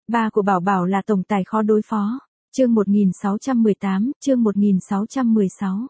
Ba của Bảo Bảo là tổng tài khó đối phó. Chương 1618, chương 1616.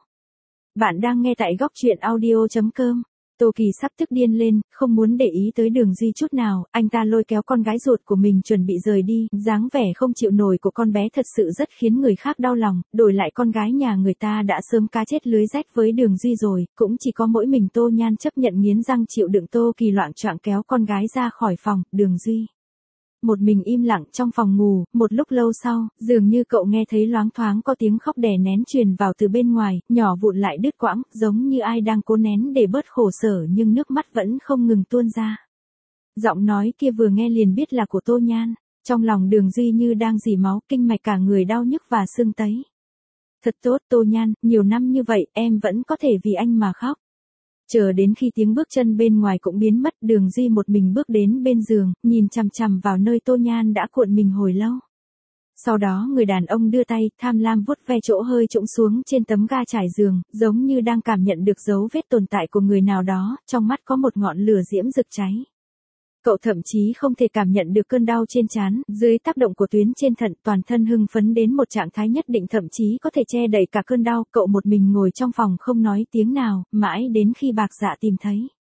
Bạn đang nghe tại góc truyện audio.com. Tô Kỳ sắp tức điên lên, không muốn để ý tới Đường Duy chút nào, anh ta lôi kéo con gái ruột của mình chuẩn bị rời đi, dáng vẻ không chịu nổi của con bé thật sự rất khiến người khác đau lòng, đổi lại con gái nhà người ta đã sớm cá chết lưới rách với Đường Duy rồi, cũng chỉ có mỗi mình Tô Nhan chấp nhận nghiến răng chịu đựng. Tô Kỳ loạng choạng kéo con gái ra khỏi phòng, Đường Duy một mình im lặng trong phòng ngủ. Một lúc lâu sau, dường như cậu nghe thấy loáng thoáng có tiếng khóc đè nén truyền vào từ bên ngoài, nhỏ vụn lại đứt quãng, giống như ai đang cố nén để bớt khổ sở nhưng nước mắt vẫn không ngừng tuôn ra. Giọng nói kia vừa nghe liền biết là của Tô Nhan. Trong lòng Đường Duy như đang rỉ máu, kinh mạch cả người đau nhức và sưng tấy. Thật tốt Tô Nhan, nhiều năm như vậy em vẫn có thể vì anh mà khóc. Chờ đến khi tiếng bước chân bên ngoài cũng biến mất, Đường Duy một mình bước đến bên giường, nhìn chằm chằm vào nơi Tô Nhan đã cuộn mình hồi lâu. Sau đó người đàn ông đưa tay, tham lam vuốt ve chỗ hơi trũng xuống trên tấm ga trải giường, giống như đang cảm nhận được dấu vết tồn tại của người nào đó, trong mắt có một ngọn lửa diễm rực cháy. Cậu thậm chí không thể cảm nhận được cơn đau trên trán, dưới tác động của tuyến trên thận, toàn thân hưng phấn đến một trạng thái nhất định, thậm chí có thể che đậy cả cơn đau. Cậu một mình ngồi trong phòng không nói tiếng nào, mãi đến khi Bạc Dạ tìm thấy.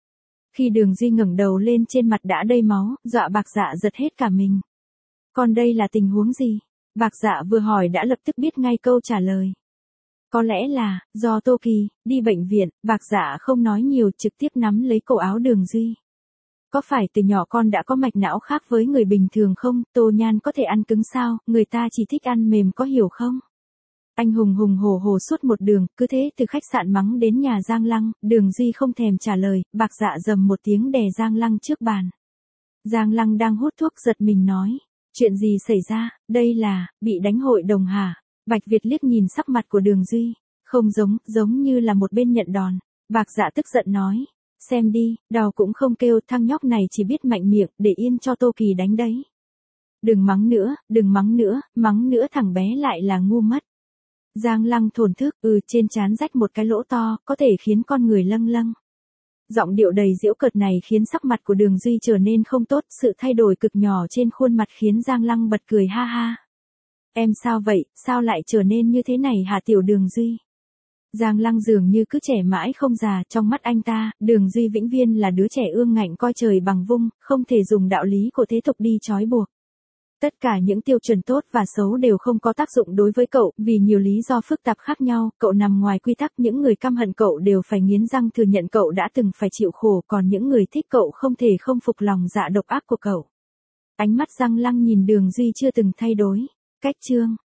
Khi Đường Duy ngẩng đầu lên, trên mặt đã đầy máu, dọa Bạc Dạ giật hết cả mình. Còn đây là tình huống gì? Bạc Dạ vừa hỏi đã lập tức biết ngay câu trả lời. Có lẽ là, do Tô Kỳ, đi bệnh viện. Bạc Dạ không nói nhiều, trực tiếp nắm lấy cổ áo Đường Duy. Có phải từ nhỏ con đã có mạch não khác với người bình thường không? Tô Nhan có thể ăn cứng sao, người ta chỉ thích ăn mềm, có hiểu không? Anh hùng hổ hổ suốt một đường, cứ thế từ khách sạn mắng đến nhà Giang Lăng. Đường Duy không thèm trả lời, Bạc Dạ rầm một tiếng đè Giang Lăng trước bàn. Giang Lăng đang hút thuốc giật mình nói, chuyện gì xảy ra, đây là, bị đánh hội đồng hả? Bạch Việt liếc nhìn sắc mặt của Đường Duy, không giống như là một bên nhận đòn. Bạc Dạ tức giận nói, xem đi, đau cũng không kêu, thằng nhóc này chỉ biết mạnh miệng, để yên cho Tô Kỳ đánh đấy. Đừng mắng nữa thằng bé lại là ngu mất. Giang Lăng thổn thức, trên trán rách một cái lỗ to, có thể khiến con người lâng lâng. Giọng điệu đầy giễu cợt này khiến sắc mặt của Đường Duy trở nên không tốt, sự thay đổi cực nhỏ trên khuôn mặt khiến Giang Lăng bật cười ha ha. Em sao vậy, sao lại trở nên như thế này hả tiểu Đường Duy? Giang Lăng dường như cứ trẻ mãi không già, trong mắt anh ta, Đường Duy vĩnh viễn là đứa trẻ ương ngạnh coi trời bằng vung, không thể dùng đạo lý của thế tục đi trói buộc. Tất cả những tiêu chuẩn tốt và xấu đều không có tác dụng đối với cậu, vì nhiều lý do phức tạp khác nhau, cậu nằm ngoài quy tắc, những người căm hận cậu đều phải nghiến răng thừa nhận cậu đã từng phải chịu khổ, còn những người thích cậu không thể không phục lòng dạ độc ác của cậu. Ánh mắt Giang Lăng nhìn Đường Duy chưa từng thay đổi. Cách chương